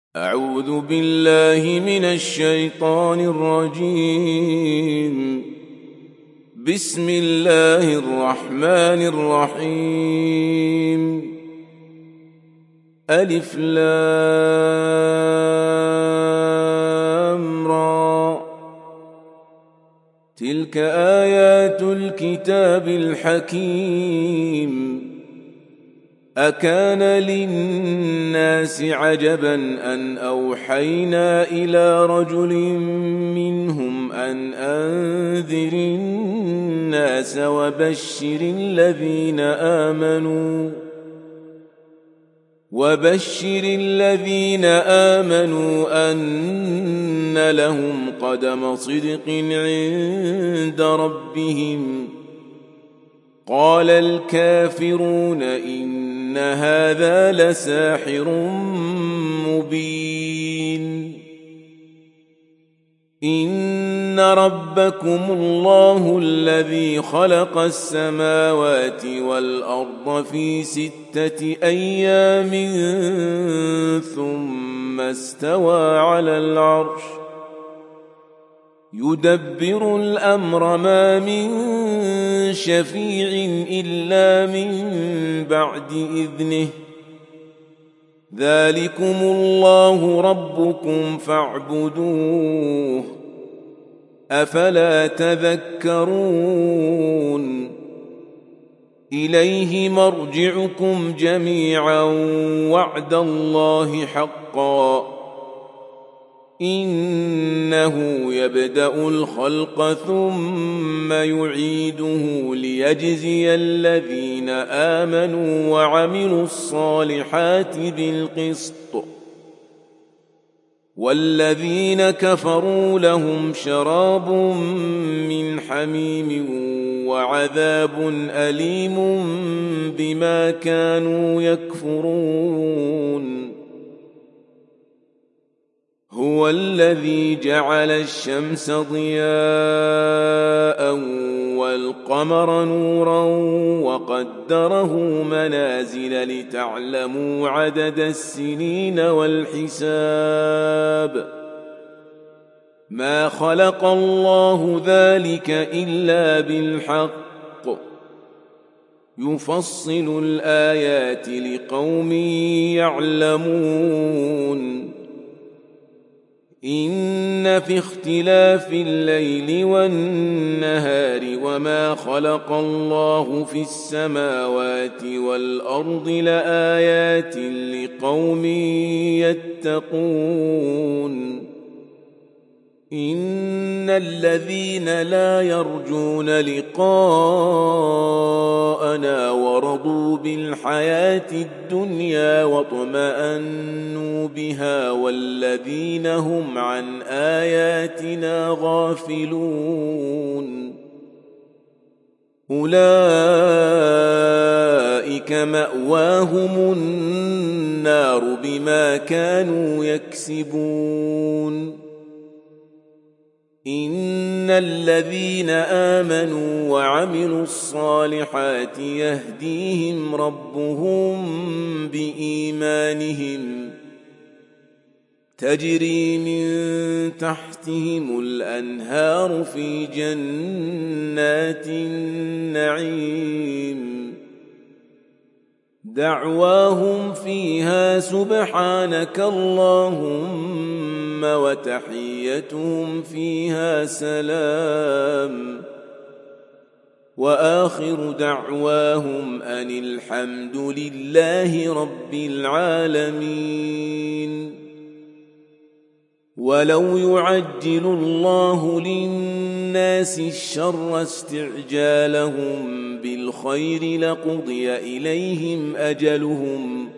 أعوذ بالله من الشيطان الرجيم. بسم الله الرحمن الرحيم. ألف لام را. تلك آيات الكتاب الحكيم. أكان للناس عجبا أن أوحينا إلى رجل منهم أن أنذر الناس وبشر الذين آمنوا أن لهم قدم صدق عند ربهم. قال الكافرون إن هذا لساحر مبين. إن ربكم الله الذي خلق السماوات والأرض في 6 أيام ثم استوى على العرش يدبر الأمر ما من شفيع إلا من بعد إذنه. ذلكم الله ربكم فاعبدوه أفلا تذكرون. إليه مرجعكم جميعا وعد الله حقا. إنه يبدأ الخلق ثم يعيده ليجزي الذين آمنوا وعملوا الصالحات بالقسط. والذين كفروا لهم شراب من حميم وعذاب أليم بما كانوا يكفرون. هو الذي جعل الشمس ضياء والقمر نورا وقدره منازل لتعلموا عدد السنين والحساب. ما خلق الله ذلك إلا بالحق. يفصل الآيات لقوم يعلمون. إن في اختلاف الليل والنهار وما خلق الله في السماوات والأرض لآيات لقوم يتقون. إن الذين لا يرجون لقاءنا ورضوا بالحياة الدنيا واطمأنوا بها والذين هم عن آياتنا غافلون أولئك مأواهم النار بما كانوا يكسبون. إن الذين آمنوا وعملوا الصالحات يهديهم ربهم بإيمانهم تجري من تحتهم الأنهار في جنات النعيم. دعواهم فيها سبحانك اللهم وتحيتهم فيها سلام. وآخر دعواهم أن الحمد لله رب العالمين. ولو يعجل الله للناس الشر استعجالهم بالخير لقضي إليهم أجلهم.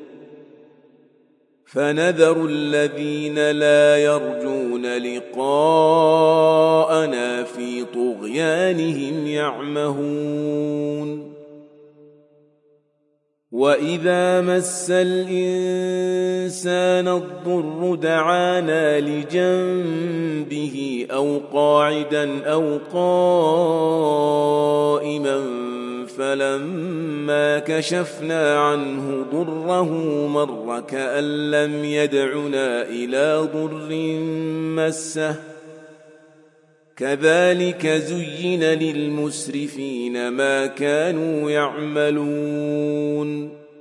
فنذر الذين لا يرجون لقاءنا في طغيانهم يعمهون. وإذا مس الإنسان الضر دعانا لجنبه أو قاعدا أو قائما فلما كشفنا عنه ضره مر كأن لم يدعنا إلى ضر مسه كذلك زين للمسرفين ما كانوا يعملون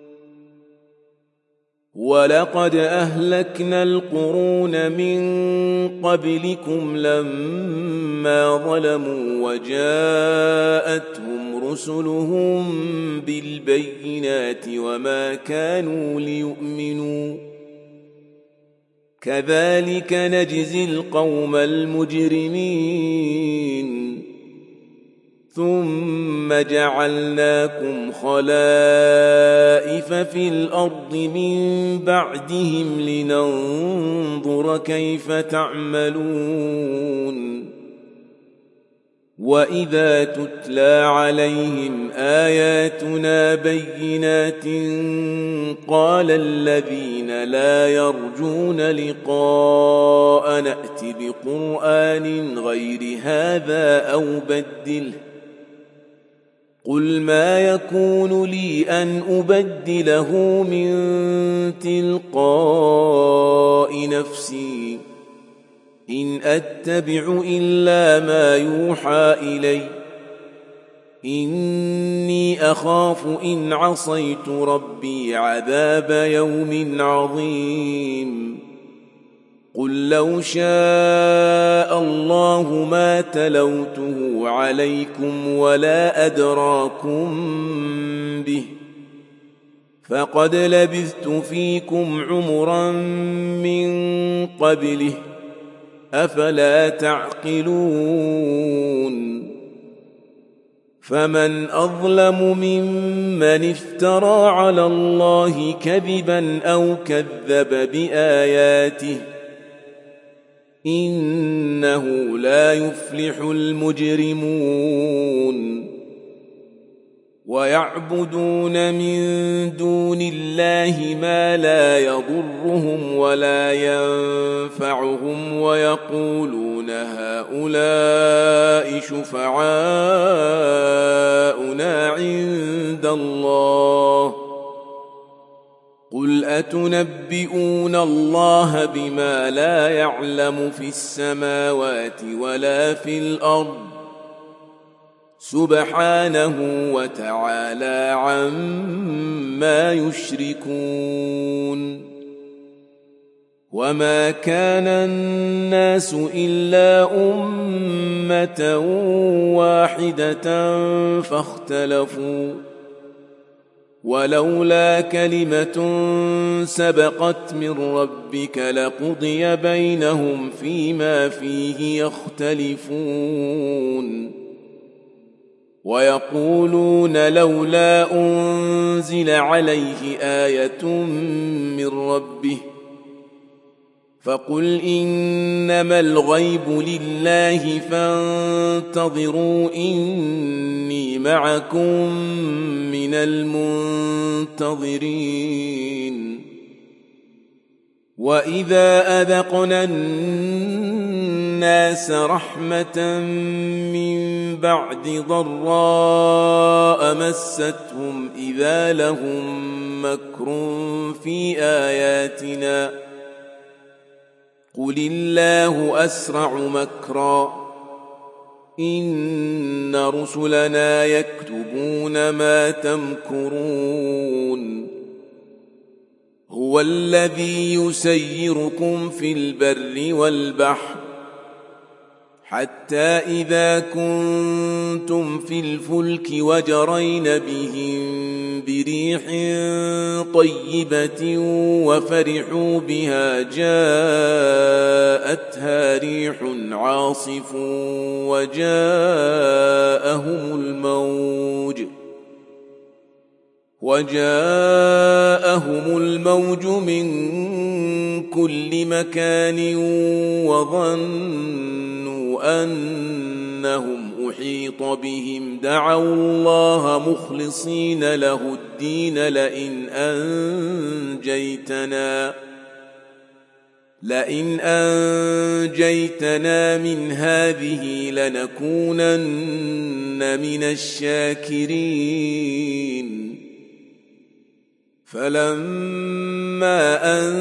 ولقد أهلكنا القرون من قبلكم لما ظلموا وجاءتهم رسلهم بالبينات وما كانوا ليؤمنوا كذلك نجزي القوم المجرمين ثم جعلناكم خلائف في الأرض من بعدهم لننظر كيف تعملون وإذا تتلى عليهم آياتنا بينات قال الذين لا يرجون لقاء نأت بقرآن غير هذا أو بدله قل ما يكون لي أن أبدله من تلقاء نفسي إن أتبع إلا ما يوحى إلي إني أخاف إن عصيت ربي عذاب يوم عظيم قل لو شاء الله ما تلوته عليكم ولا أدراكم به فقد لبثت فيكم عمرا من قبله أفلا تعقلون فمن أظلم ممن افترى على الله كذبا أو كذب بآياته إنه لا يفلح المجرمون ويعبدون من دون الله ما لا يضرهم ولا ينفعهم ويقولون هؤلاء شفعاؤنا عند الله قل أتنبئون الله بما لا يعلم في السماوات ولا في الأرض سبحانه وتعالى عما يشركون وما كان الناس إلا أمة واحدة فاختلفوا ولولا كلمة سبقت من ربك لقضي بينهم فيما فيه يختلفون ويقولون لولا أنزل عليه آية من ربه فقل إنما الغيب لله فانتظروا إني معكم من المنتظرين وإذا أذقنا الناس رحمة من بعد ضراء مستهم إذا لهم مكر في آياتنا قل الله أسرع مكرا إن رسلنا يكتبون ما تمكرون هو الذي يسيركم في البر والبحر حتى إذا كنتم في الفلك وجرين بهم بريح طيبة وفرحوا بها جاءتها ريح عاصف وجاءهم الموج من كل مكان وظنوا أنهم أحيط بهم دعوا الله مخلصين له الدين لئن أنجيتنا من هذه لنكونن من الشاكرين فلما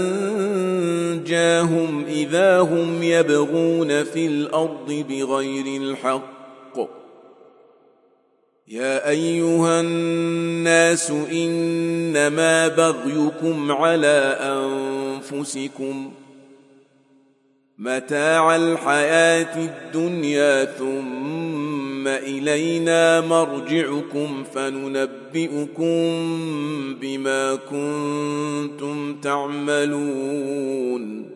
أنجاهم إذا هم يبغون في الأرض بغير الحق يا أيها الناس إنما بغيكم على أنفسكم متاع الحياة الدنيا ثم إلينا مرجعكم فننبئكم بما كنتم تعملون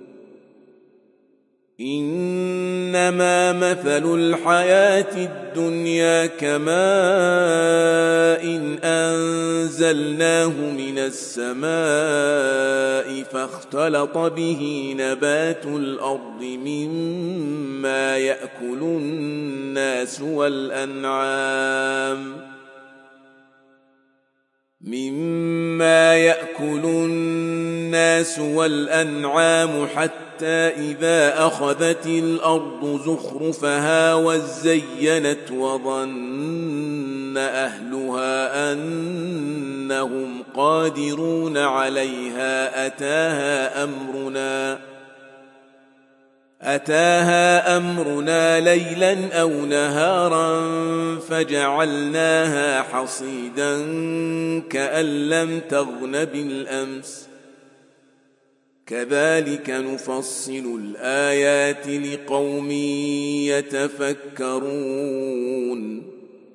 إنما مثل الحياة الدنيا كماء إن أنزلناه من السماء فاختلط به نبات الأرض مما يأكل الناس والأنعام حتى إذا أخذت الأرض زخرفها وزينت وظن أهلها أنهم قادرون عليها أتاها أمرنا ليلا أو نهارا فجعلناها حصيدا كأن لم تغن بالأمس كذلك نفصل الآيات لقوم يتفكرون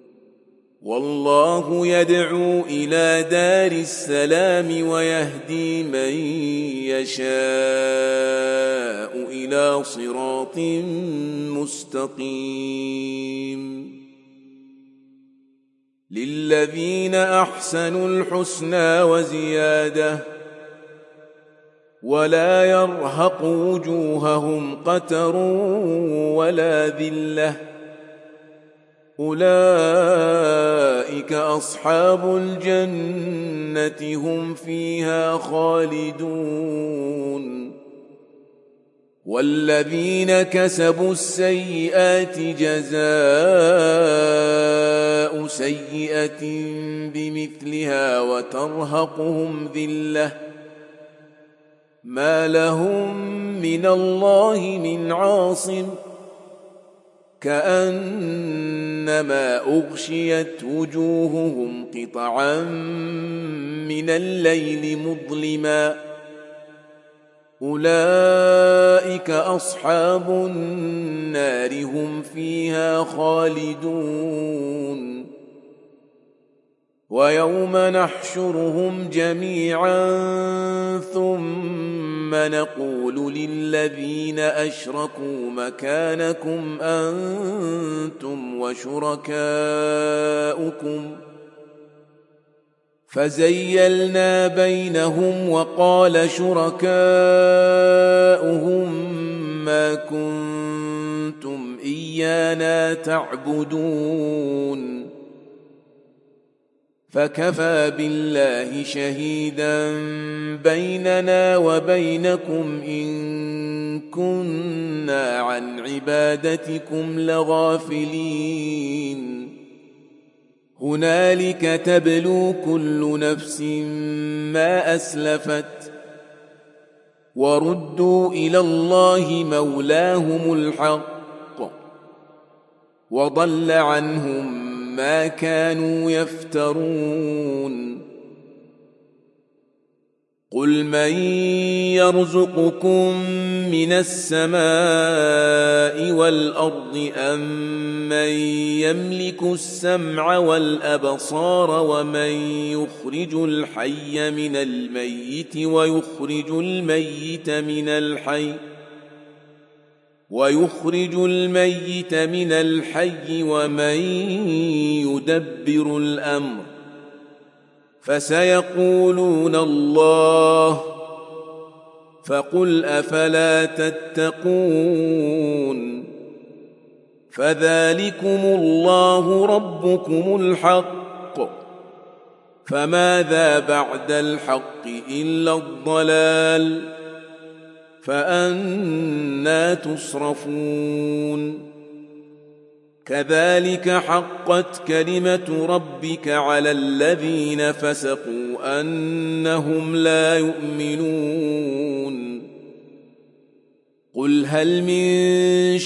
والله يدعو إلى دار السلام ويهدي من يشاء إلى صراط مستقيم للذين أحسنوا الحسنى وزيادة ولا يرهق وجوههم قتر ولا ذلة أولئك أصحاب الجنة هم فيها خالدون والذين كسبوا السيئات جزاء سيئة بمثلها وترهقهم ذلة ما لهم من الله من عاصم كأنما أغشيت وجوههم قطعا من الليل مظلما أولئك أصحاب النار هم فيها خالدون ويوم نحشرهم جميعا ثم نقول للذين أشركوا مكانكم أنتم وشركاؤكم فزيلنا بينهم وقال شركاؤهم ما كنتم إيانا تعبدون فكفى بالله شهيدا بيننا وبينكم إن كنا عن عبادتكم لغافلين هنالك تبلو كل نفس ما أسلفت وردوا إلى الله مولاهم الحق وضل عنهم ما كانوا يفترون قل من يرزقكم من السماء والأرض أم من يملك السمع والأبصار ومن يخرج الحي من الميت ويخرج الميت من الحي ومن يدبر الأمر فسيقولون الله فقل أفلا تتقون فذلكم الله ربكم الحق فماذا بعد الحق إلا الضلال فأنى تصرفون كذلك حقت كلمة ربك على الذين فسقوا أنهم لا يؤمنون قل هل من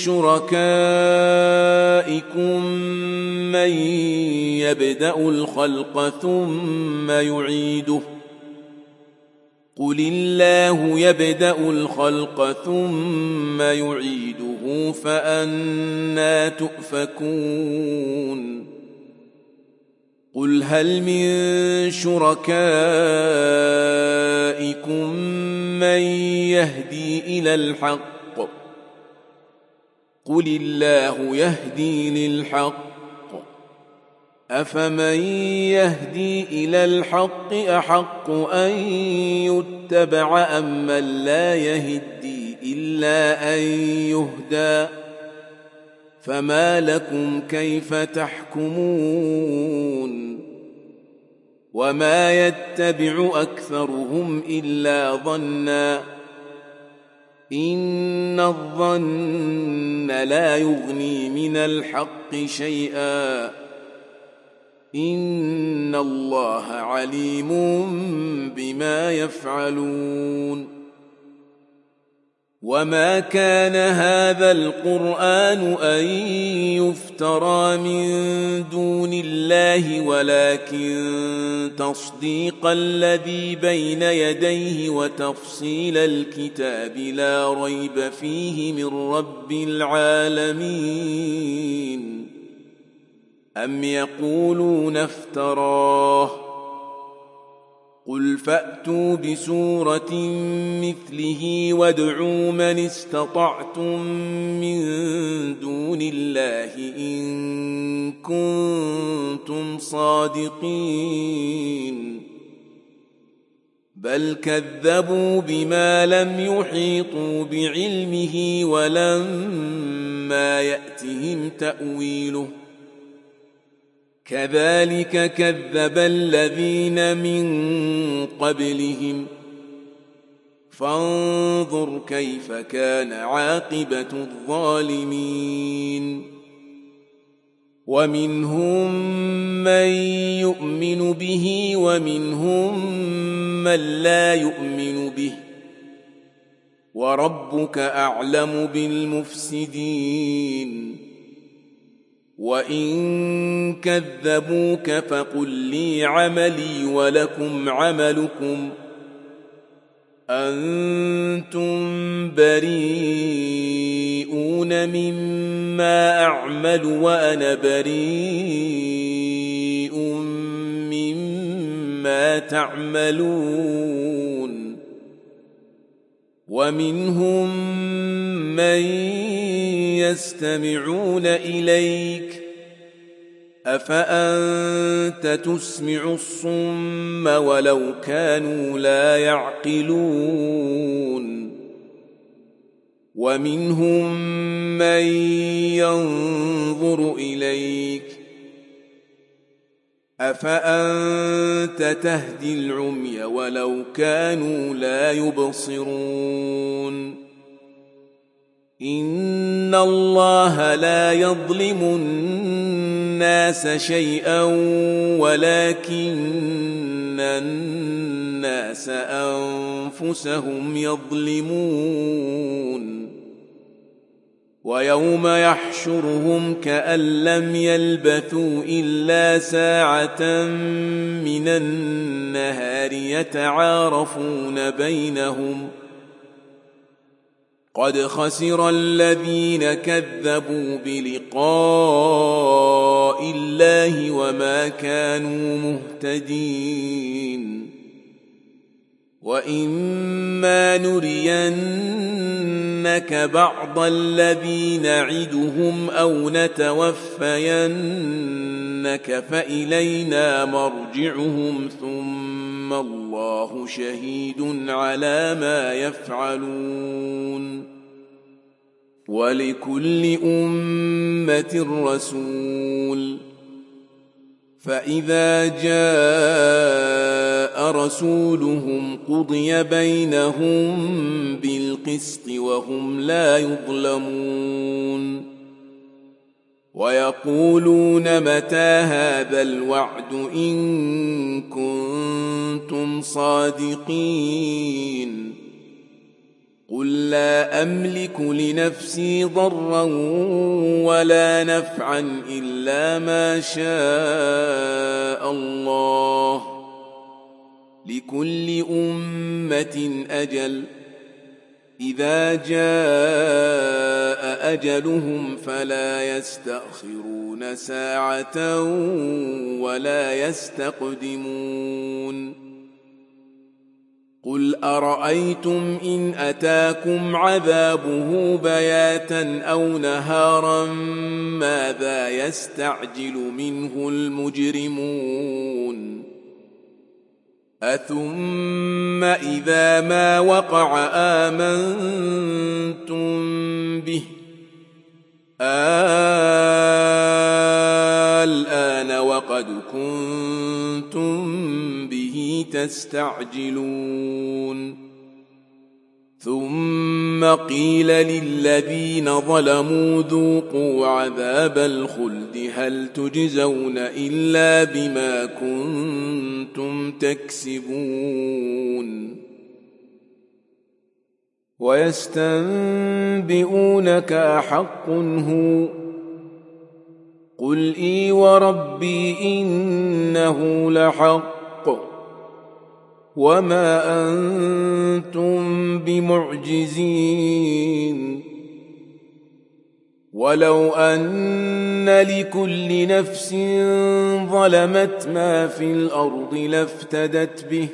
شركائكم من يبدأ الخلق ثم يعيده قل الله يبدأ الخلق ثم يعيده فأنى تؤفكون قل هل من شركائكم من يهدي إلى الحق قل الله يهدي للحق أفمن يهدي إلى الحق أحق أن يتبع أم من لا يهدي إلا أن يهدى فما لكم كيف تحكمون وما يتبع أكثرهم إلا ظنا إن الظن لا يغني من الحق شيئا إن الله عليم بما يفعلون وما كان هذا القرآن أن يفترى من دون الله ولكن تصديق الذي بين يديه وتفصيل الكتاب لا ريب فيه من رب العالمين أم يقولون افتراه قل فأتوا بسورة مثله وادعوا من استطعتم من دون الله إن كنتم صادقين بل كذبوا بما لم يحيطوا بعلمه ولما يأتهم تأويله كذلك كذب الذين من قبلهم فانظر كيف كان عاقبة الظالمين ومنهم من يؤمن به ومنهم من لا يؤمن به وربك أعلم بالمفسدين وإن كذبوك فقل لي عملي ولكم عملكم أنتم بريئون مما أعمل وأنا بريء مما تعملون ومنهم من يستمعون إليك أفأنت تسمع الصم ولو كانوا لا يعقلون ومنهم من ينظر إليك أفأنت تهدي العمي ولو كانوا لا يبصرون إن الله لا يظلم الناس شيئا ولكن الناس أنفسهم يظلمون ويوم يحشرهم كأن لم يلبثوا إلا ساعة من النهار يتعارفون بينهم قد خسر الذين كذبوا بلقاء الله وما كانوا مهتدين وإما نرينك بعض الذي نعدهم أو نتوفينك فإلينا مرجعهم ثم الله شهيد على ما يفعلون ولكل أمة رسول فإذا جاء رسولهم قضي بينهم بالقسط بالقسط وهم لا يظلمون ويقولون متى هذا الوعد إن كنتم صادقين قل لا أملك لنفسي ضرا ولا نفعا إلا ما شاء الله لكل أمة أجل إذا جاء أجلهم فلا يستأخرون ساعة ولا يستقدمون قل أرأيتم إن أتاكم عذابه بياتا أو نهارا ماذا يستعجل منه المجرمون أثم إذا ما وقع آمنتم به الآن وقد كنتم به تستعجلون ثم قيل للذين ظلموا ذوقوا عذاب الخلد هل تجزون إلا بما كنتم تكسبون ويستنبئونك أحق هو قل إي وربي إنه لحق وما أنتم بمعجزين ولو أن لكل نفس ظلمت ما في الأرض لافتدت به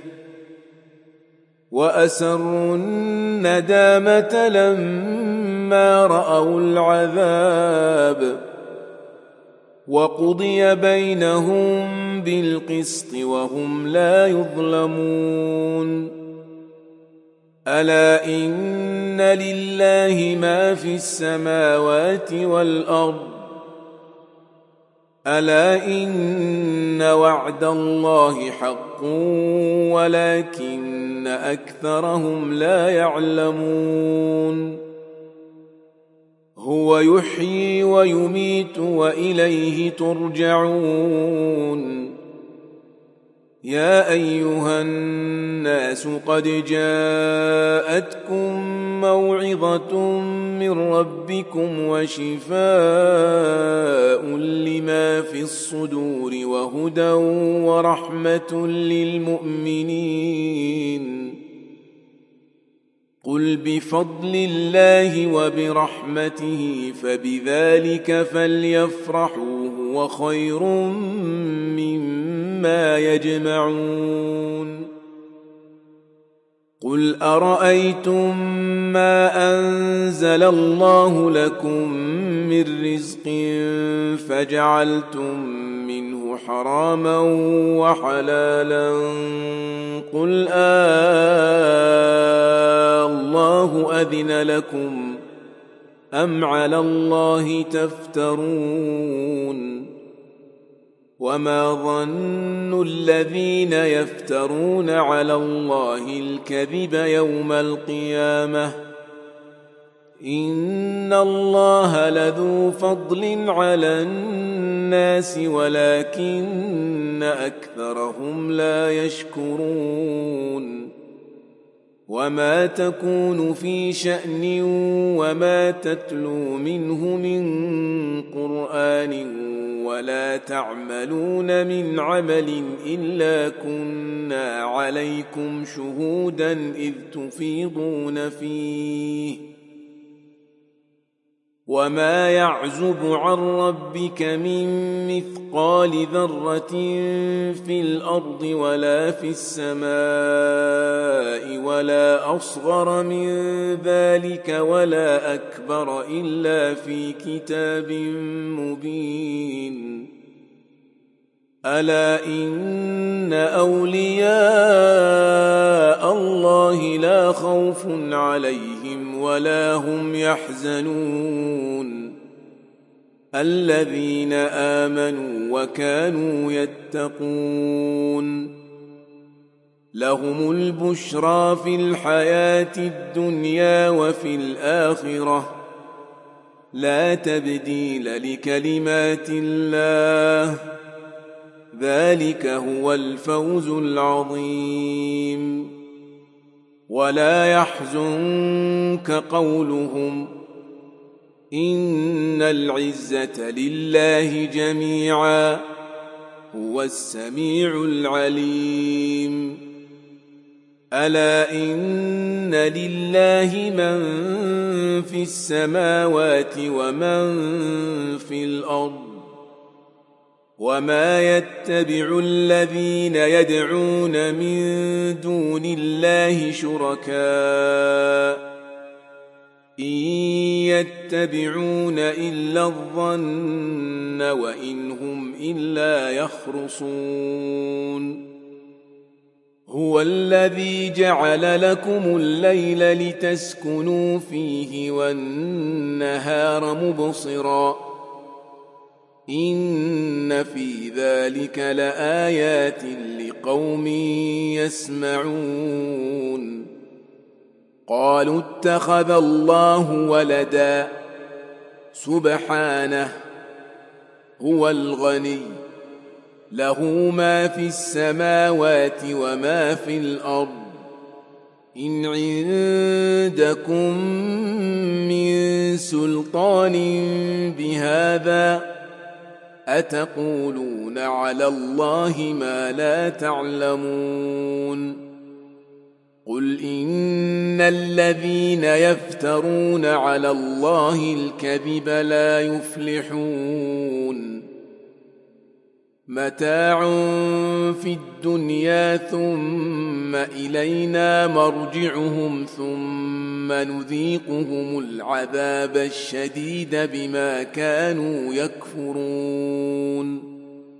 وأسروا الندامة لما رأوا العذاب وقضي بينهم بالقسط وهم لا يظلمون ألا إن لله ما في السماوات والأرض ألا إن وعد الله حق ولكن أكثرهم لا يعلمون هو يحيي ويميت وإليه ترجعون يا أيها الناس قد جاءتكم موعظة من ربكم وشفاء لما في الصدور وهدى ورحمة للمؤمنين قل بفضل الله وبرحمته فبذلك فليفرحوا هو خير مما يجمعون قل أرأيتم ما أنزل الله لكم من رزق فجعلتم منه حراما وحلالا قل الله أذن لكم أم على الله تفترون وما ظن الذين يفترون على الله الكذب يوم القيامة إن الله لذو فضل على الناس ولكن أكثرهم لا يشكرون وما تكون في شأن وما تتلو منه من قرآن ولا تعملون من عمل إلا كنا عليكم شهودا إذ تفيضون فيه وما يعزب عن ربك من مثقال ذرة في الأرض ولا في السماء ولا أصغر من ذلك ولا أكبر إلا في كتاب مبين ألا إن أولياء الله لا خوف عليهم ولا هم يحزنون الذين آمنوا وكانوا يتقون لهم البشرى في الحياة الدنيا وفي الآخرة لا تبديل لكلمات الله ذلك هو الفوز العظيم ولا يحزنك قولهم إن العزة لله جميعا هو السميع العليم ألا إن لله من في السماوات ومن في الأرض وما يتبع الذين يدعون من دون الله شركاء إن يتبعون إلا الظن وإن هم إلا يخرصون هو الذي جعل لكم الليل لتسكنوا فيه والنهار مبصرا إن في ذلك لآيات لقوم يسمعون قالوا اتخذ الله ولدا سبحانه هو الغني له ما في السماوات وما في الأرض إن عندكم من سلطان بهذا أتقولون على الله ما لا تعلمون قل إن الذين يفترون على الله الكذب لا يفلحون متاع في الدنيا ثم إلينا مرجعهم ثم نذيقهم العذاب الشديد بما كانوا يكفرون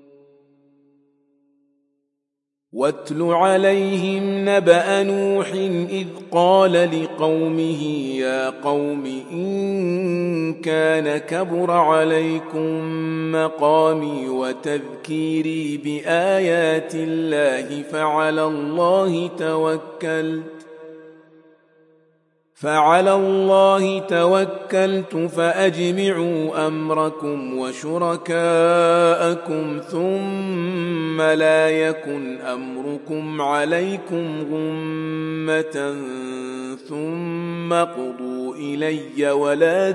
واتل عليهم نبأ نوح إذ قال لقومه يا قوم إن كان كبر عليكم مقامي وتذكيري بآيات الله فعلى الله توكلت فأجمعوا أمركم وشركاءكم ثم لا يكن أمركم عليكم غمة ثم قضوا إلي ولا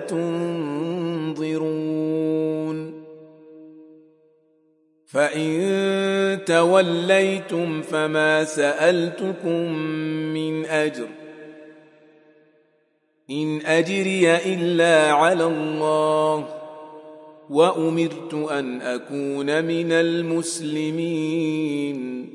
تنظرون فإن توليتم فما سألتكم من أجر إن أجري إلا على الله وأمرت أن أكون من المسلمين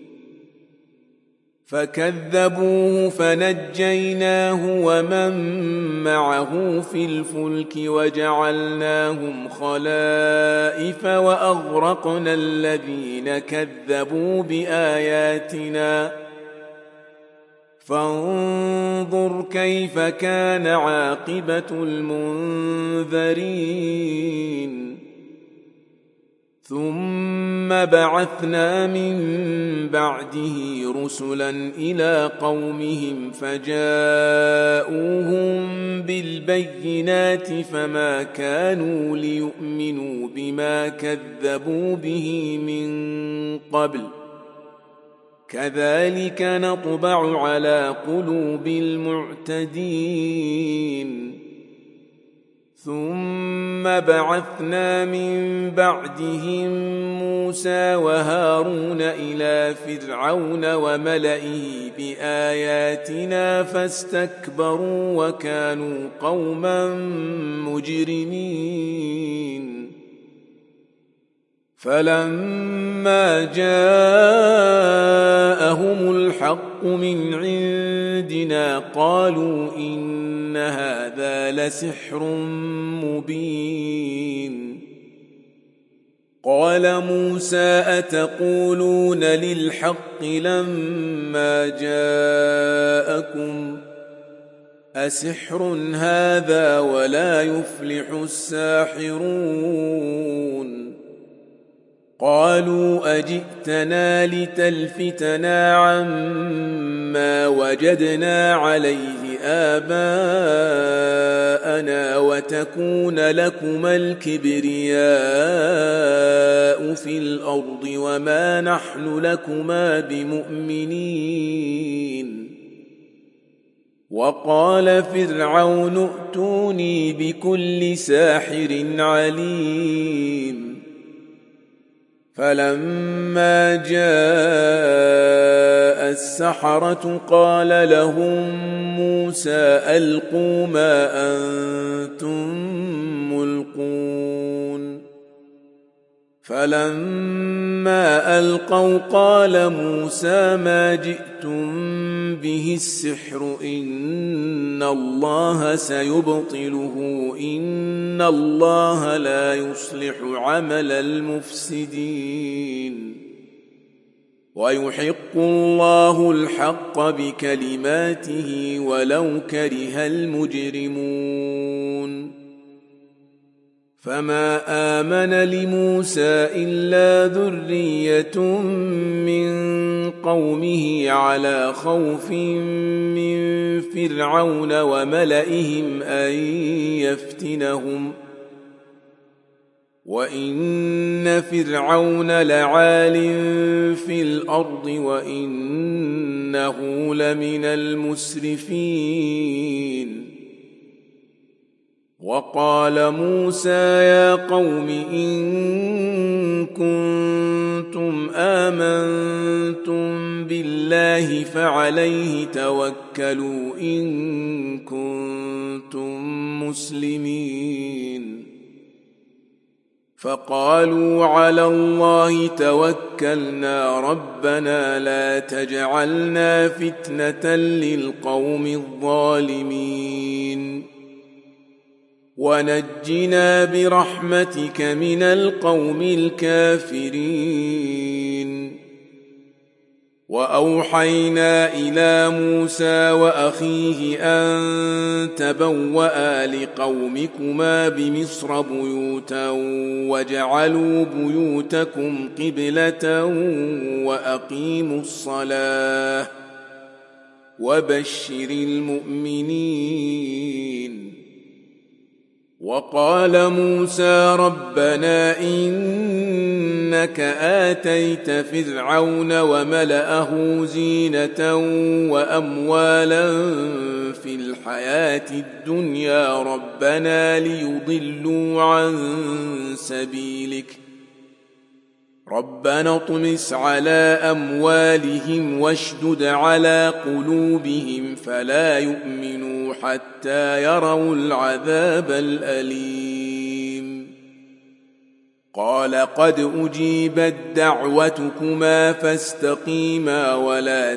فكذبوه فنجيناه ومن معه في الفلك وجعلناهم خلائف وأغرقنا الذين كذبوا بآياتنا فانظر كيف كان عاقبة المنذرين ثم بعثنا من بعده رسلا إلى قومهم فجاءوهم بالبينات فما كانوا ليؤمنوا بما كذبوا به من قبل كذلك نطبع على قلوب المعتدين ثم بعثنا من بعدهم موسى وهارون إلى فرعون وملئه بآياتنا فاستكبروا وكانوا قوما مجرمين فلما جاءهم الحق من عندنا قالوا إن هذا لسحر مبين قال موسى أتقولون للحق لما جاءكم أسحر هذا ولا يفلح الساحرون قالوا أجئتنا لتلفتنا عما وجدنا عليه آباءنا وتكون لكما الكبرياء في الأرض وما نحن لكما بمؤمنين. وقال فرعون ائتوني بكل ساحر عليم. فلما جاء السحرة قال لهم موسى ألقوا ما أنتم ملقون. فلما ألقوا قال موسى ما جئتم به السحر إن الله سيبطله إن الله لا يصلح عمل المفسدين ويحق الله الحق بكلماته ولو كره المجرمون. فما آمن لموسى إلا ذرية من قومه على خوف من فرعون وملئهم أن يفتنهم وإن فرعون لعال في الأرض وإنه لمن المسرفين. وقال موسى يا قوم إن كنتم آمنتم بالله فعليه توكلوا إن كنتم مسلمين. فقالوا على الله توكلنا ربنا لا تجعلنا فتنة للقوم الظالمين ونجنا برحمتك من القوم الكافرين. وأوحينا إلى موسى وأخيه أن تبوأ لقومكما بمصر بيوتا واجعلوا بيوتكم قبلة وأقيموا الصلاة وبشر المؤمنين. وقال موسى ربنا إنك آتيت فرعون وملأه زينة وأموالا في الحياة الدنيا ربنا ليضلوا عن سبيلك ربنا اطمس على أموالهم واشدد على قلوبهم فلا يؤمنوا حتى يروا العذاب الأليم. قال قد أجيبت دعوتكما فاستقيما ولا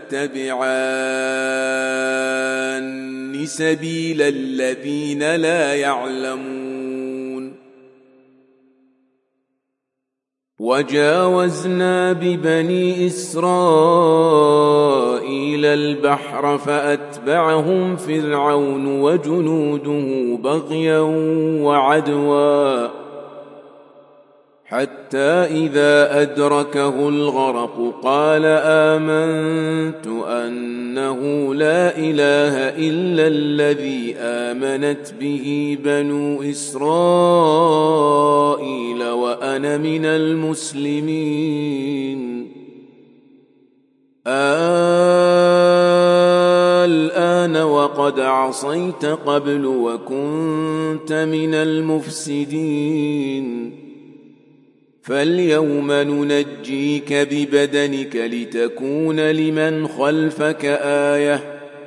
تتبعان سبيل الذين لا يعلمون. وجاوزنا ببني إسرائيل البحر فأتبعهم فرعون وجنوده بغيا وعدوا حتى إذا أدركه الغرق قال آمنت أنه لا إله إلا الذي آمنت به بنو إسرائيل وأنا من المسلمين. الآن وقد عصيت قبل وكنت من المفسدين فاليوم ننجيك ببدنك لتكون لمن خلفك آية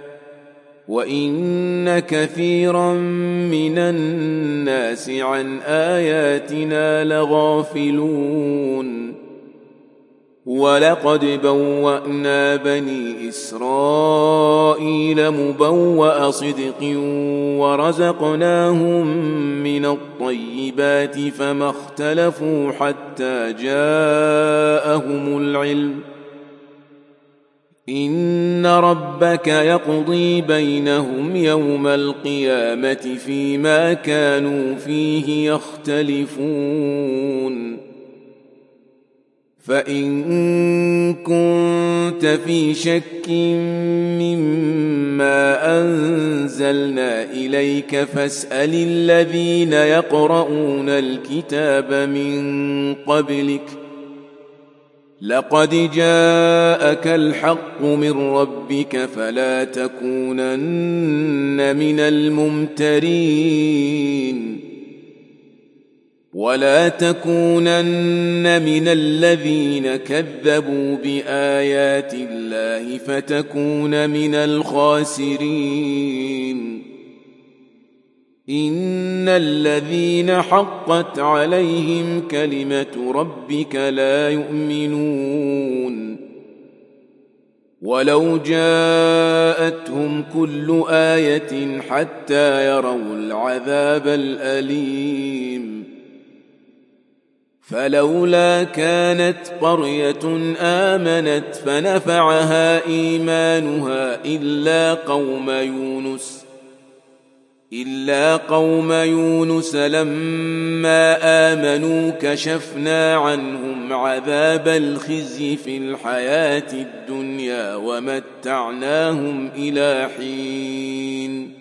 وإن كثيرا من الناس عن آياتنا لغافلون. ولقد بوأنا بني إسرائيل مبوأ صدق ورزقناهم من الطيبات فما اختلفوا حتى جاءهم العلم إن ربك يقضي بينهم يوم القيامة فيما كانوا فيه يختلفون. فإن كنت في شك مما أنزلنا إليك فاسأل الذين يقرؤون الكتاب من قبلك لقد جاءك الحق من ربك فلا تكونن من الممترين ولا تكونن من الذين كذبوا بآيات الله فتكون من الخاسرين إن الذين حقت عليهم كلمة ربك لا يؤمنون ولو جاءتهم كل آية حتى يروا العذاب الأليم فلولا كانت قرية آمنت فنفعها إيمانها إلا قوم يونس لما آمنوا كشفنا عنهم عذاب الخزي في الحياة الدنيا ومتعناهم إلى حين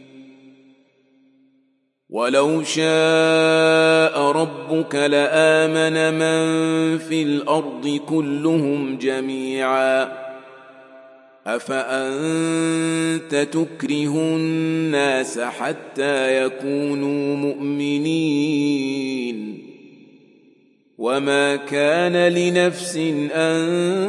ولو شاء ربك لآمن من في الأرض كلهم جميعا أفأنت تكره الناس حتى يكونوا مؤمنين وما كان لنفس أن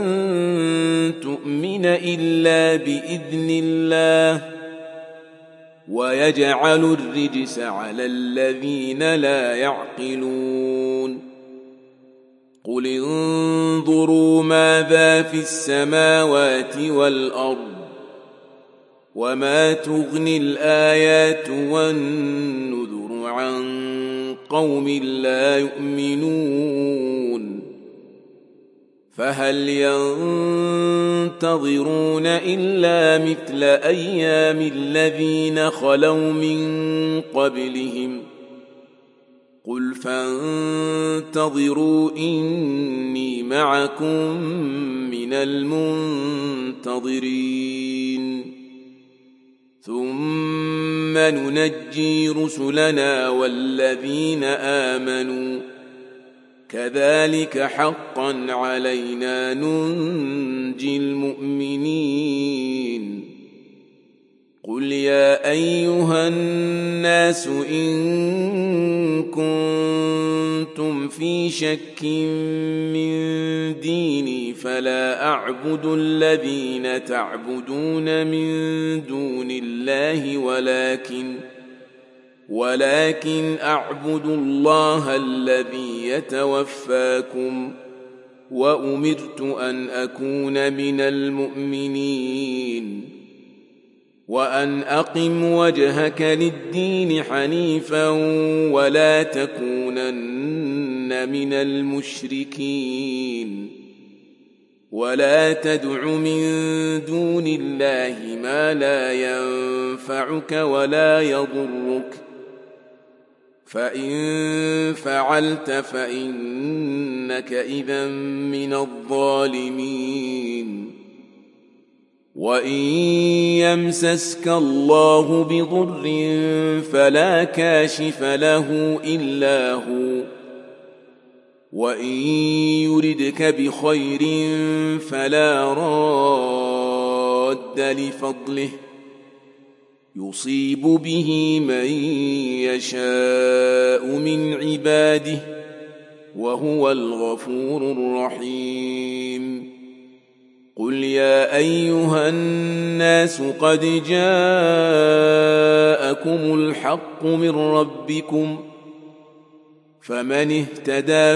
تؤمن إلا بإذن الله ويجعل الرجس على الذين لا يعقلون قل انظروا ماذا في السماوات والأرض وما تغني الآيات والنذر عن قوم لا يؤمنون فهل ينتظرون إلا مثل أيام الذين خلوا من قبلهم قل فانتظروا إني معكم من المنتظرين ثم ننجي رسلنا والذين آمنوا كذلك حقا علينا ننجي المؤمنين قل يا أيها الناس إن كنتم في شك من ديني فلا أعبد الذين تعبدون من دون الله ولكن أعبد الله الذي يتوفاكم وأمرت أن أكون من المؤمنين وأن أقم وجهك للدين حنيفا ولا تكونن من المشركين ولا تدع من دون الله ما لا ينفعك ولا يضرك فإن فعلت فإنك إذا من الظالمين وإن يمسسك الله بضر فلا كاشف له إلا هو وإن يردك بخير فلا راد لفضله يصيب به من يشاء من عباده وهو الغفور الرحيم قل يا أيها الناس قد جاءكم الحق من ربكم فمن اهتدى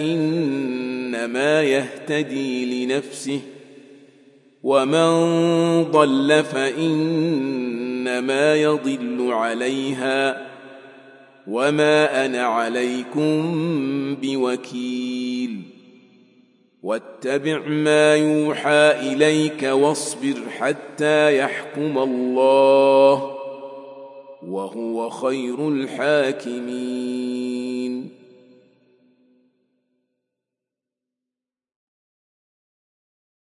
فإنما يهتدي لنفسه ومن ضل فإنما يضل عليها وما أنا عليكم بوكيل واتبع ما يوحى إليك واصبر حتى يحكم الله وهو خير الحاكمين